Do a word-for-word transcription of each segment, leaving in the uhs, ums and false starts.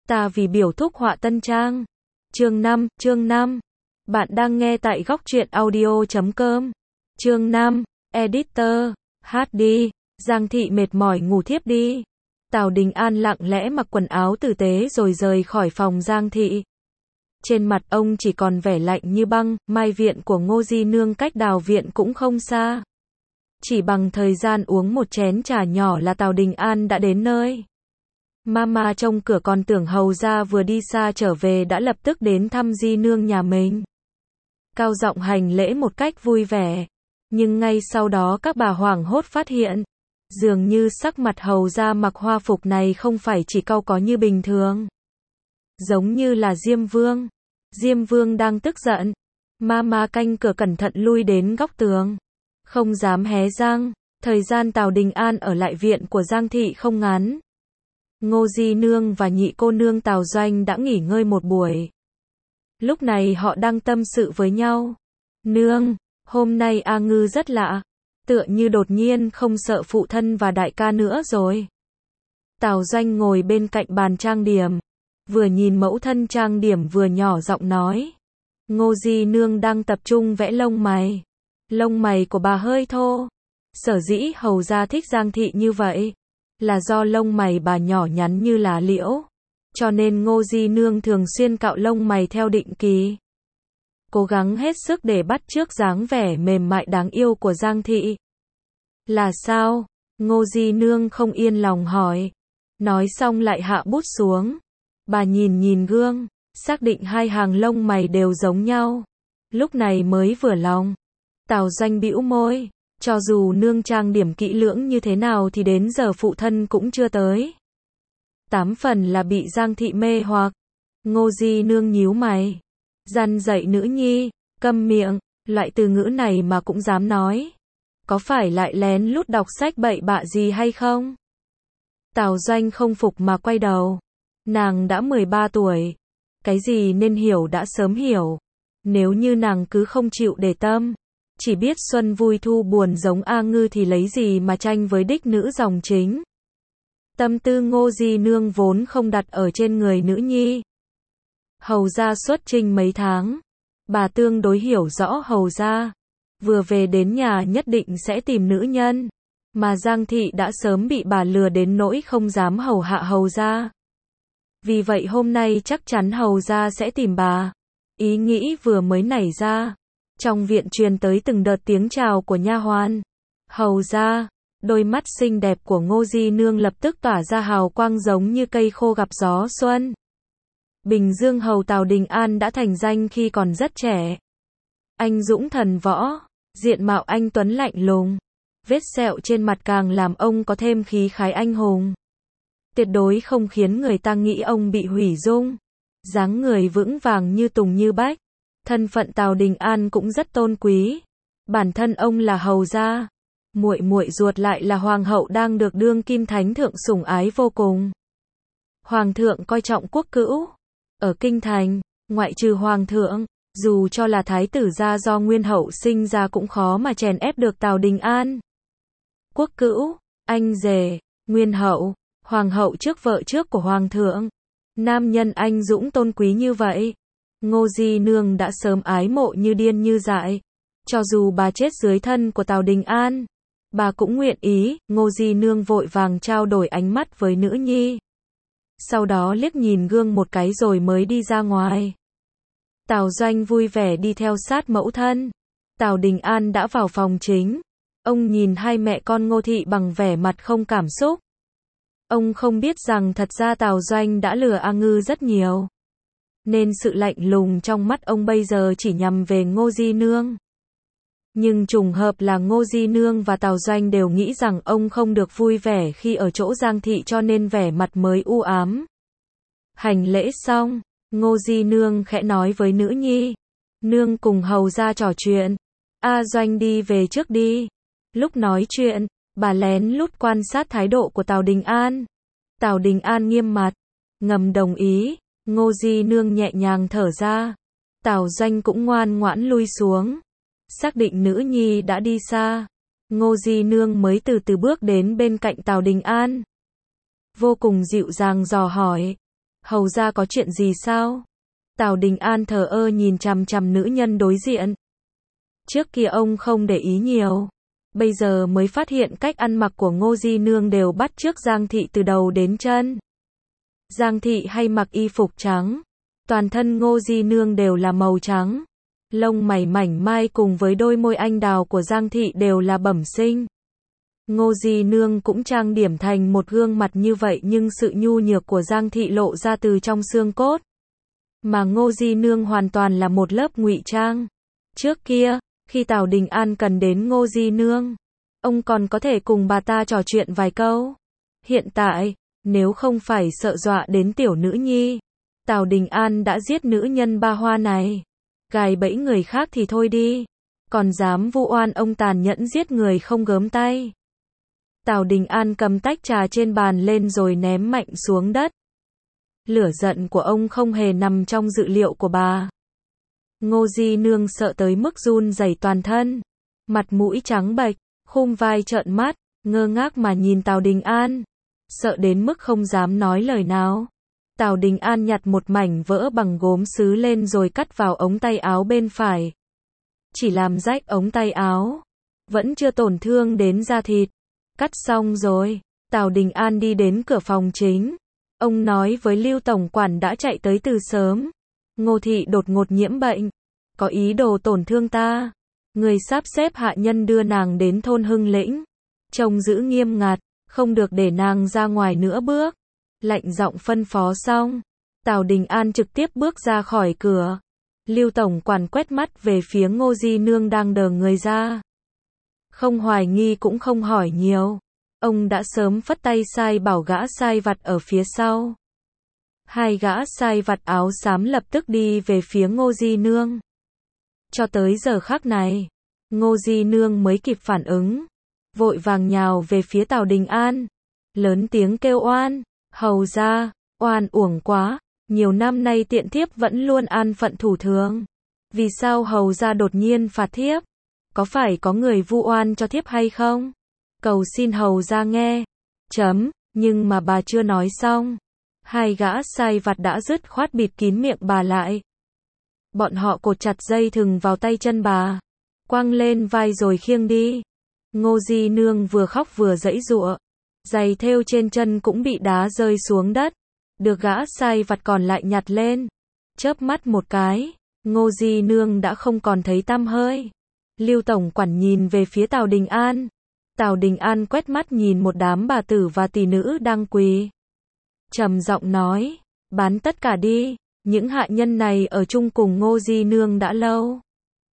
Ta vì biểu thúc họa tân trang. Chương năm, chương năm. Bạn đang nghe tại góc truyện audio chấm com. Chương năm, Editor, hát đi, Giang Thị mệt mỏi ngủ thiếp đi. Tào Đình An lặng lẽ mặc quần áo tử tế rồi rời khỏi phòng Giang Thị. Trên mặt ông chỉ còn vẻ lạnh như băng, mai viện của Ngô Di Nương cách Đào viện cũng không xa. Chỉ bằng thời gian uống một chén trà nhỏ là Tào Đình An đã đến nơi. Mama trông cửa còn tưởng hầu gia vừa đi xa trở về đã lập tức đến thăm Di Nương nhà mình. Cao giọng hành lễ một cách vui vẻ. Nhưng ngay sau đó các bà hoảng hốt phát hiện. Dường như sắc mặt hầu gia mặc hoa phục này không phải chỉ cau có như bình thường. Giống như là Diêm Vương. Diêm Vương đang tức giận. Mama canh cửa cẩn thận lui đến góc tường. Không dám hé răng. Thời gian Tào Đình An ở lại viện của Giang Thị không ngắn. Ngô Di Nương và nhị cô nương Tào Doanh đã nghỉ ngơi một buổi. Lúc này họ đang tâm sự với nhau. Nương, hôm nay A Ngư rất lạ. Tựa như đột nhiên không sợ phụ thân và đại ca nữa rồi. Tào Doanh ngồi bên cạnh bàn trang điểm. Vừa nhìn mẫu thân trang điểm vừa nhỏ giọng nói. Ngô Di Nương đang tập trung vẽ lông mày. Lông mày của bà hơi thô. Sở dĩ hầu gia thích Giang Thị như vậy. Là do lông mày bà nhỏ nhắn như lá liễu. Cho nên Ngô Di Nương thường xuyên cạo lông mày theo định kỳ. Cố gắng hết sức để bắt chước dáng vẻ mềm mại đáng yêu của Giang Thị. Là sao? Ngô Di Nương không yên lòng hỏi. Nói xong lại hạ bút xuống. Bà nhìn nhìn gương, xác định hai hàng lông mày đều giống nhau. Lúc này mới vừa lòng. Tào Doanh bĩu môi. Cho dù nương trang điểm kỹ lưỡng như thế nào thì đến giờ phụ thân cũng chưa tới. Tám phần là bị Giang Thị mê hoặc. Ngô Di Nương nhíu mày. Dằn dạy nữ nhi, câm miệng, loại từ ngữ này mà cũng dám nói. Có phải lại lén lút đọc sách bậy bạ gì hay không? Tào Doanh không phục mà quay đầu. Nàng đã mười ba tuổi. Cái gì nên hiểu đã sớm hiểu. Nếu như nàng cứ không chịu để tâm. Chỉ biết xuân vui thu buồn giống A Ngư thì lấy gì mà tranh với đích nữ dòng chính. Tâm tư Ngô Di Nương vốn không đặt ở trên người nữ nhi. Hầu gia xuất trinh mấy tháng. Bà tương đối hiểu rõ hầu gia. Vừa về đến nhà nhất định sẽ tìm nữ nhân. Mà Giang Thị đã sớm bị bà lừa đến nỗi không dám hầu hạ hầu gia. Vì vậy hôm nay chắc chắn hầu gia sẽ tìm bà. Ý nghĩ vừa mới nảy ra. Trong viện truyền tới từng đợt tiếng chào của nha hoàn. Hầu gia, đôi mắt xinh đẹp của Ngô Di Nương lập tức tỏa ra hào quang giống như cây khô gặp gió xuân. Bình Dương hầu Tào Đình An đã thành danh khi còn rất trẻ. Anh dũng thần võ, diện mạo anh tuấn lạnh lùng. Vết sẹo trên mặt càng làm ông có thêm khí khái anh hùng. Tuyệt đối không khiến người ta nghĩ ông bị hủy dung. Dáng người vững vàng như tùng như bách. Thân phận Tào Đình An cũng rất tôn quý. Bản thân ông là hầu gia, muội muội ruột lại là hoàng hậu đang được đương kim thánh thượng sủng ái vô cùng. Hoàng thượng coi trọng quốc cữu. Ở kinh thành, ngoại trừ hoàng thượng, dù cho là thái tử gia do nguyên hậu sinh ra cũng khó mà chèn ép được Tào Đình An. Quốc cữu, anh rể, nguyên hậu, hoàng hậu trước vợ trước của hoàng thượng. Nam nhân anh dũng tôn quý như vậy. Ngô Di Nương đã sớm ái mộ như điên như dại. Cho dù bà chết dưới thân của Tào Đình An, bà cũng nguyện ý. Ngô Di Nương vội vàng trao đổi ánh mắt với nữ nhi. Sau đó liếc nhìn gương một cái rồi mới đi ra ngoài. Tào Doanh vui vẻ đi theo sát mẫu thân. Tào Đình An đã vào phòng chính. Ông nhìn hai mẹ con Ngô Thị bằng vẻ mặt không cảm xúc. Ông không biết rằng thật ra Tào Doanh đã lừa A Ngư rất nhiều. Nên sự lạnh lùng trong mắt ông bây giờ chỉ nhằm về Ngô Di Nương. Nhưng trùng hợp là Ngô Di Nương và Tào Doanh đều nghĩ rằng ông không được vui vẻ khi ở chỗ Giang Thị cho nên vẻ mặt mới u ám. Hành lễ xong, Ngô Di Nương khẽ nói với nữ nhi. Nương cùng hầu ra trò chuyện. A Doanh đi về trước đi. Lúc nói chuyện, bà lén lút quan sát thái độ của Tào Đình An. Tào Đình An nghiêm mặt, ngầm đồng ý. Ngô Di Nương nhẹ nhàng thở ra. Tào Doanh cũng ngoan ngoãn lui xuống. Xác định nữ nhi đã đi xa. Ngô Di Nương mới từ từ bước đến bên cạnh Tào Đình An. Vô cùng dịu dàng dò hỏi. Hầu ra có chuyện gì sao? Tào Đình An thờ ơ nhìn chằm chằm nữ nhân đối diện. Trước kia ông không để ý nhiều, bây giờ mới phát hiện cách ăn mặc của Ngô Di Nương đều bắt chước Giang Thị từ đầu đến chân. Giang Thị hay mặc y phục trắng, toàn thân Ngô Di Nương đều là màu trắng. Lông mày mảnh mai cùng với đôi môi anh đào của Giang Thị đều là bẩm sinh. Ngô Di Nương cũng trang điểm thành một gương mặt như vậy nhưng sự nhu nhược của Giang Thị lộ ra từ trong xương cốt. Mà Ngô Di Nương hoàn toàn là một lớp ngụy trang. Trước kia, khi Tào Đình An cần đến Ngô Di Nương, ông còn có thể cùng bà ta trò chuyện vài câu. Hiện tại, nếu không phải sợ dọa đến tiểu nữ nhi, Tào Đình An đã giết nữ nhân ba hoa này. Gài bẫy người khác thì thôi đi, còn dám vu oan ông tàn nhẫn giết người không gớm tay. Tào Đình An cầm tách trà trên bàn lên rồi ném mạnh xuống đất. Lửa giận của ông không hề nằm trong dự liệu của bà. Ngô Di Nương sợ tới mức run rẩy toàn thân, mặt mũi trắng bệch, khum vai trợn mắt, ngơ ngác mà nhìn Tào Đình An, sợ đến mức không dám nói lời nào. Tào Đình An nhặt một mảnh vỡ bằng gốm sứ lên rồi cắt vào ống tay áo bên phải. Chỉ làm rách ống tay áo, vẫn chưa tổn thương đến da thịt. Cắt xong rồi, Tào Đình An đi đến cửa phòng chính. Ông nói với Lưu Tổng Quản đã chạy tới từ sớm. Ngô Thị đột ngột nhiễm bệnh, có ý đồ tổn thương ta. Người sắp xếp hạ nhân đưa nàng đến thôn Hưng Lĩnh. Trông giữ nghiêm ngặt, không được để nàng ra ngoài nữa bước. Lạnh giọng phân phó xong, Tào Đình An trực tiếp bước ra khỏi cửa. Lưu Tổng Quản quét mắt về phía Ngô Di Nương đang đờ người ra. Không hoài nghi cũng không hỏi nhiều. Ông đã sớm phất tay sai bảo gã sai vặt ở phía sau. Hai gã sai vặt áo xám lập tức đi về phía Ngô Di Nương. Cho tới giờ khắc này, Ngô Di Nương mới kịp phản ứng. Vội vàng nhào về phía Tào Đình An. Lớn tiếng kêu oan. Hầu ra, oan uổng quá. Nhiều năm nay tiện thiếp vẫn luôn an phận thủ thường. Vì sao hầu ra đột nhiên phạt thiếp? Có phải có người vu oan cho thiếp hay không? Cầu xin hầu ra nghe. Chấm, nhưng mà bà chưa nói xong. Hai gã sai vặt đã dứt khoát bịt kín miệng bà lại. Bọn họ cột chặt dây thừng vào tay chân bà, quăng lên vai rồi khiêng đi. Ngô Di Nương vừa khóc vừa giãy giụa, giày thêu trên chân cũng bị đá rơi xuống đất, được gã sai vặt còn lại nhặt lên. Chớp mắt một cái, Ngô Di Nương đã không còn thấy tăm hơi. Lưu Tổng Quản nhìn về phía Tào Đình An. Tào Đình An quét mắt nhìn một đám bà tử và tỷ nữ đang quỳ. Trầm giọng nói, bán tất cả đi, những hạ nhân này ở chung cùng Ngô Di Nương đã lâu.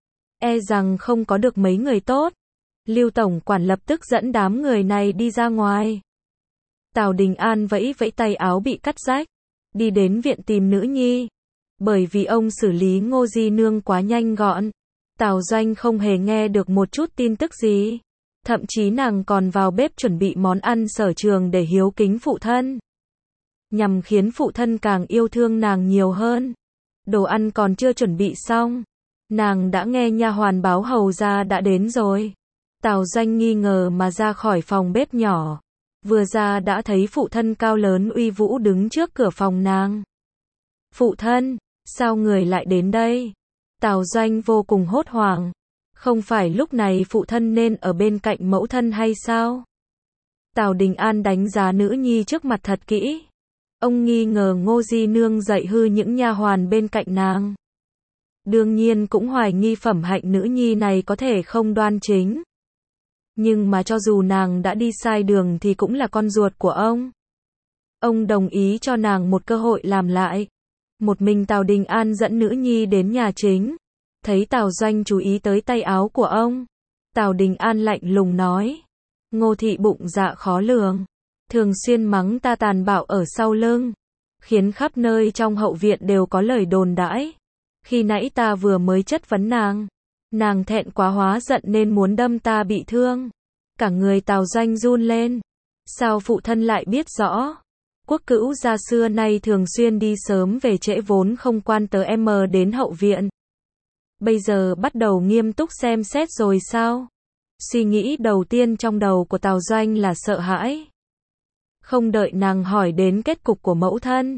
E rằng không có được mấy người tốt. Lưu Tổng Quản lập tức dẫn đám người này đi ra ngoài. Tào Đình An vẫy vẫy tay áo bị cắt rách, đi đến viện tìm nữ nhi. Bởi vì ông xử lý Ngô Di Nương quá nhanh gọn, Tào Doanh không hề nghe được một chút tin tức gì. Thậm chí nàng còn vào bếp chuẩn bị món ăn sở trường để hiếu kính phụ thân, nhằm khiến phụ thân càng yêu thương nàng nhiều hơn. Đồ ăn còn chưa chuẩn bị xong, nàng đã nghe nha hoàn báo hầu ra đã đến rồi. Tào Doanh nghi ngờ mà ra khỏi phòng bếp nhỏ, vừa ra đã thấy phụ thân cao lớn uy vũ đứng trước cửa phòng nàng. Phụ thân, sao người lại đến đây? Tào Doanh vô cùng hốt hoảng. Không phải lúc này phụ thân nên ở bên cạnh mẫu thân hay sao? Tào Đình An đánh giá nữ nhi trước mặt thật kỹ. Ông nghi ngờ Ngô Di Nương dạy hư những nha hoàn bên cạnh nàng. Đương nhiên cũng hoài nghi phẩm hạnh nữ nhi này có thể không đoan chính. Nhưng mà cho dù nàng đã đi sai đường thì cũng là con ruột của ông. Ông đồng ý cho nàng một cơ hội làm lại. Một mình Tào Đình An dẫn nữ nhi đến nhà chính. Thấy Tào Doanh chú ý tới tay áo của ông, Tào Đình An lạnh lùng nói. Ngô Thị bụng dạ khó lường, thường xuyên mắng ta tàn bạo ở sau lưng, khiến khắp nơi trong hậu viện đều có lời đồn đãi. Khi nãy ta vừa mới chất vấn nàng, nàng thẹn quá hóa giận nên muốn đâm ta bị thương. Cả người Tào Doanh run lên. Sao phụ thân lại biết rõ? Quốc cữu gia xưa nay thường xuyên đi sớm về trễ vốn không quan tới em đến hậu viện. Bây giờ bắt đầu nghiêm túc xem xét rồi sao? Suy nghĩ đầu tiên trong đầu của Tào Doanh là sợ hãi. Không đợi nàng hỏi đến kết cục của mẫu thân,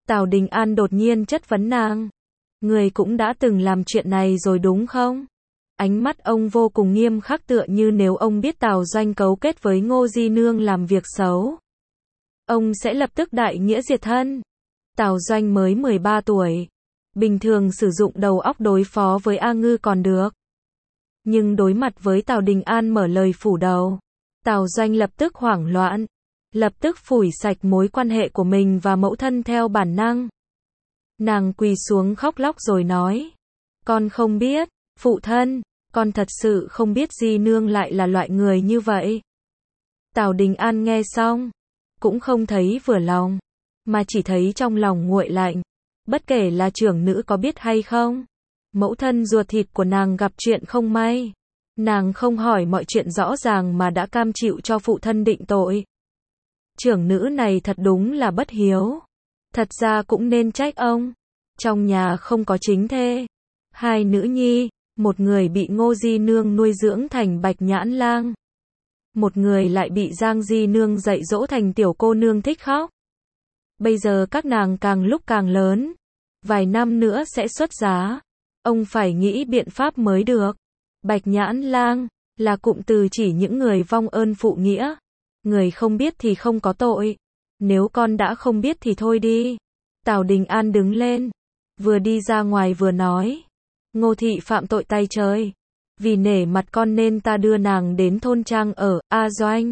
Tào Đình An đột nhiên chất vấn nàng. Người cũng đã từng làm chuyện này rồi đúng không? Ánh mắt ông vô cùng nghiêm khắc tựa như nếu ông biết Tào Doanh cấu kết với Ngô Di Nương làm việc xấu. Ông sẽ lập tức đại nghĩa diệt thân. Tào Doanh mới mười ba tuổi. Bình thường sử dụng đầu óc đối phó với A Ngư còn được. Nhưng đối mặt với Tào Đình An mở lời phủ đầu, Tào Doanh lập tức hoảng loạn. Lập tức phủi sạch mối quan hệ của mình và mẫu thân theo bản năng. Nàng quỳ xuống khóc lóc rồi nói. Con không biết, phụ thân, con thật sự không biết Di Nương lại là loại người như vậy. Tào Đình An nghe xong, cũng không thấy vừa lòng, mà chỉ thấy trong lòng nguội lạnh. Bất kể là trưởng nữ có biết hay không, mẫu thân ruột thịt của nàng gặp chuyện không may. Nàng không hỏi mọi chuyện rõ ràng mà đã cam chịu cho phụ thân định tội. Trưởng nữ này thật đúng là bất hiếu. Thật ra cũng nên trách ông. Trong nhà không có chính thê. Hai nữ nhi, một người bị Ngô Di Nương nuôi dưỡng thành Bạch Nhãn Lang. Một người lại bị Giang Di Nương dạy dỗ thành tiểu cô nương thích khóc. Bây giờ các nàng càng lúc càng lớn. Vài năm nữa sẽ xuất giá. Ông phải nghĩ biện pháp mới được. Bạch Nhãn Lang là cụm từ chỉ những người vong ơn phụ nghĩa. Người không biết thì không có tội. Nếu con đã không biết thì thôi đi. Tào Đình An đứng lên. Vừa đi ra ngoài vừa nói. Ngô thị phạm tội tay trời. Vì nể mặt con nên ta đưa nàng đến thôn trang ở A Doanh.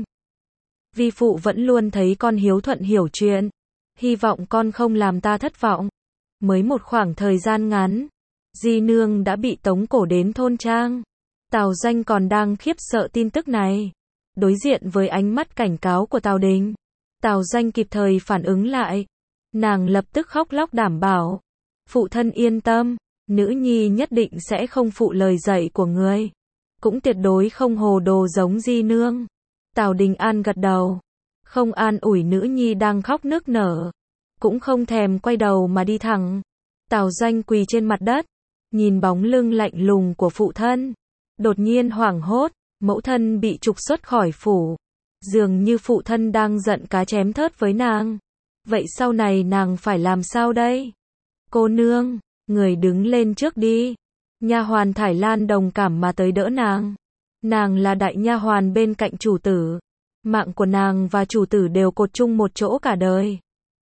Vi phụ vẫn luôn thấy con hiếu thuận hiểu chuyện. Hy vọng con không làm ta thất vọng. Mới một khoảng thời gian ngắn, Di Nương đã bị tống cổ đến thôn trang. Tào Doanh còn đang khiếp sợ tin tức này. Đối diện với ánh mắt cảnh cáo của Tào Đình, Tào Doanh kịp thời phản ứng lại. Nàng lập tức khóc lóc đảm bảo. Phụ thân yên tâm, nữ nhi nhất định sẽ không phụ lời dạy của người. Cũng tuyệt đối không hồ đồ giống Di Nương. Tào Đình An gật đầu. Không an ủi nữ nhi đang khóc nức nở. Cũng không thèm quay đầu mà đi thẳng. Tào Doanh quỳ trên mặt đất. Nhìn bóng lưng lạnh lùng của phụ thân. Đột nhiên hoảng hốt. Mẫu thân bị trục xuất khỏi phủ. Dường như phụ thân đang giận cá chém thớt với nàng. Vậy sau này nàng phải làm sao đây? Cô nương, người đứng lên trước đi. Nha hoàn Thải Lan đồng cảm mà tới đỡ nàng. Nàng là đại nha hoàn bên cạnh chủ tử. Mạng của nàng và chủ tử đều cột chung một chỗ cả đời.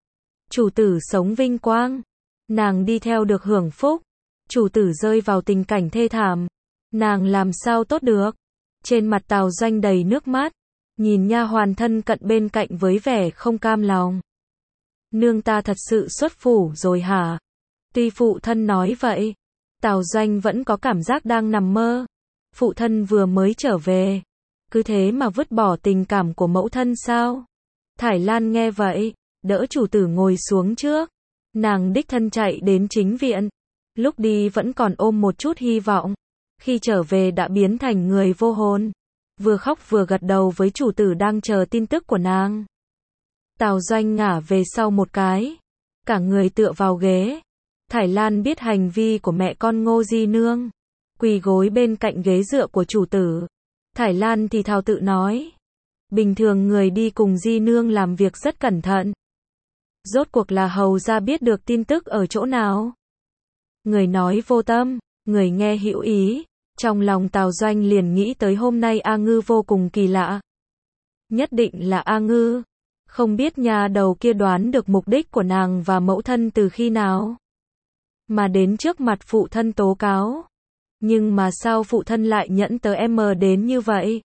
Chủ tử sống vinh quang. Nàng đi theo được hưởng phúc. Chủ tử rơi vào tình cảnh thê thảm. Nàng làm sao tốt được? Trên mặt Tào Doanh đầy nước mắt. Nhìn nha hoàn thân cận bên cạnh với vẻ không cam lòng. Nương ta thật sự xuất phủ rồi hả? Tuy phụ thân nói vậy, Tào Doanh vẫn có cảm giác đang nằm mơ. Phụ thân vừa mới trở về. Cứ thế mà vứt bỏ tình cảm của mẫu thân sao? Thải Lan nghe vậy, đỡ chủ tử ngồi xuống trước. Nàng đích thân chạy đến chính viện. Lúc đi vẫn còn ôm một chút hy vọng. Khi trở về đã biến thành người vô hồn. Vừa khóc vừa gật đầu với chủ tử đang chờ tin tức của nàng. Tào Doanh ngả về sau một cái. Cả người tựa vào ghế. Thải Lan biết hành vi của mẹ con Ngô Di Nương. Quỳ gối bên cạnh ghế dựa của chủ tử. Thải Lan thì thào tự nói. Bình thường người đi cùng Di Nương làm việc rất cẩn thận. Rốt cuộc là hầu ra biết được tin tức ở chỗ nào. Người nói vô tâm, người nghe hữu ý. Trong lòng Tào Doanh liền nghĩ tới hôm nay A Ngư vô cùng kỳ lạ. Nhất định là A Ngư. Không biết nhà đầu kia đoán được mục đích của nàng và mẫu thân từ khi nào. Mà đến trước mặt phụ thân tố cáo. Nhưng mà sao phụ thân lại nhẫn tới em đến như vậy?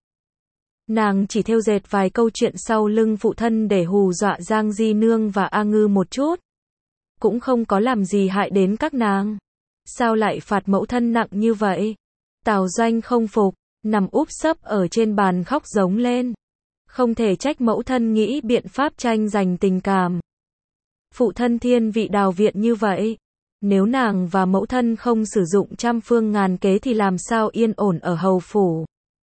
Nàng chỉ thêu dệt vài câu chuyện sau lưng phụ thân để hù dọa Giang Di Nương và A Ngư một chút. Cũng không có làm gì hại đến các nàng. Sao lại phạt mẫu thân nặng như vậy? Tào Doanh không phục, nằm úp sấp ở trên bàn khóc giống lên. Không thể trách mẫu thân nghĩ biện pháp tranh giành tình cảm. Phụ thân thiên vị đào viện như vậy. Nếu nàng và mẫu thân không sử dụng trăm phương ngàn kế thì làm sao yên ổn ở hầu phủ.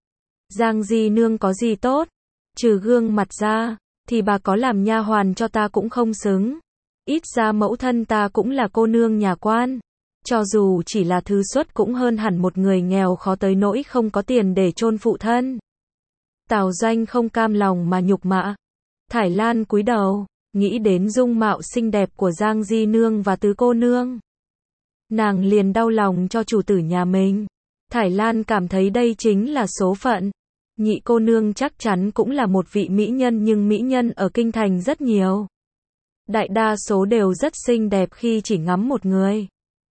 Giang Di Nương có gì tốt? Trừ gương mặt ra, thì bà có làm nha hoàn cho ta cũng không xứng. Ít ra mẫu thân ta cũng là cô nương nhà quan. Cho dù chỉ là thứ xuất cũng hơn hẳn một người nghèo khó tới nỗi không có tiền để chôn phụ thân. Tào Doanh không cam lòng mà nhục mạ. Thải Lan cúi đầu. nghĩ đến dung mạo xinh đẹp của Giang Di Nương và Tứ cô nương. Nàng liền đau lòng cho chủ tử nhà mình. Thải Lan cảm thấy đây chính là số phận. Nhị cô nương chắc chắn cũng là một vị mỹ nhân, nhưng mỹ nhân ở kinh thành rất nhiều. Đại đa số đều rất xinh đẹp khi chỉ ngắm một người.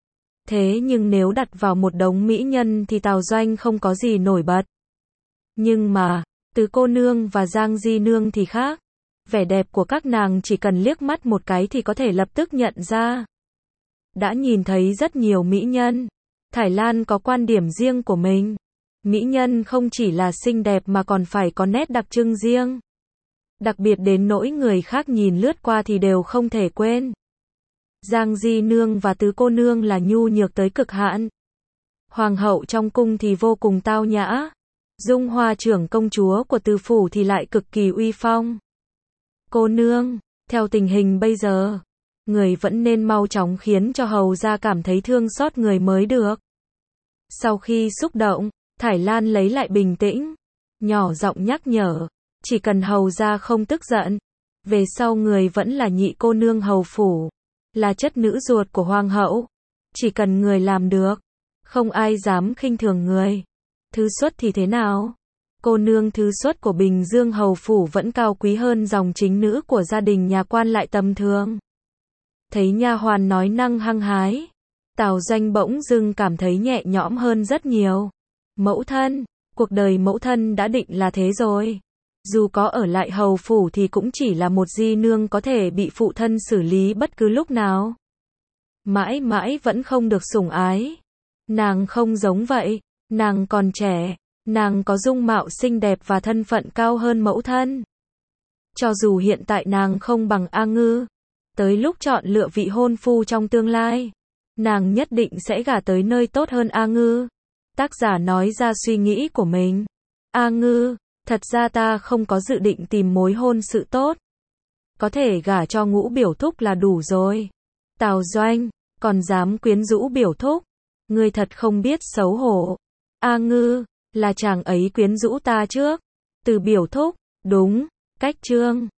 Thế nhưng nếu đặt vào một đống mỹ nhân thì Tào Doanh không có gì nổi bật. Nhưng mà, Tứ cô nương và Giang Di Nương thì khác. Vẻ đẹp của các nàng chỉ cần liếc mắt một cái thì có thể lập tức nhận ra. Đã nhìn thấy rất nhiều mỹ nhân, Thải Lan có quan điểm riêng của mình. Mỹ nhân không chỉ là xinh đẹp mà còn phải có nét đặc trưng riêng. Đặc biệt đến nỗi người khác nhìn lướt qua thì đều không thể quên. Giang Di Nương và Tứ cô nương là nhu nhược tới cực hạn. Hoàng hậu trong cung thì vô cùng tao nhã. Dung Hoa trưởng công chúa của Từ phủ thì lại cực kỳ uy phong. Cô nương, theo tình hình bây giờ, người vẫn nên mau chóng khiến cho hầu gia cảm thấy thương xót người mới được. Sau khi xúc động, Thải Lan lấy lại bình tĩnh, nhỏ giọng nhắc nhở, chỉ cần hầu gia không tức giận, về sau người vẫn là nhị cô nương hầu phủ, là chất nữ ruột của hoàng hậu, chỉ cần người làm được, không ai dám khinh thường người. Thứ xuất thì thế nào? Cô nương thứ xuất của Bình Dương hầu phủ vẫn cao quý hơn dòng chính nữ của gia đình nhà quan lại tầm thường. Thấy nha hoàn nói năng hăng hái, Tào Doanh bỗng dưng cảm thấy nhẹ nhõm hơn rất nhiều. Mẫu thân, cuộc đời mẫu thân đã định là thế rồi. Dù có ở lại hầu phủ thì cũng chỉ là một di nương có thể bị phụ thân xử lý bất cứ lúc nào. Mãi mãi vẫn không được sủng ái. Nàng không giống vậy, nàng còn trẻ, nàng có dung mạo xinh đẹp và thân phận cao hơn mẫu thân. Cho dù hiện tại nàng không bằng A Ngư, tới lúc chọn lựa vị hôn phu trong tương lai, nàng nhất định sẽ gả tới nơi tốt hơn A Ngư. Tác giả nói ra suy nghĩ của mình. A Ngư, thật ra ta không có dự định tìm mối hôn sự tốt. Có thể gả cho Ngũ biểu thúc là đủ rồi. Tào Doanh, còn dám quyến rũ biểu thúc. Ngươi thật không biết xấu hổ. A Ngư, là chàng ấy quyến rũ ta trước. Từ biểu thúc, đúng, cách trương.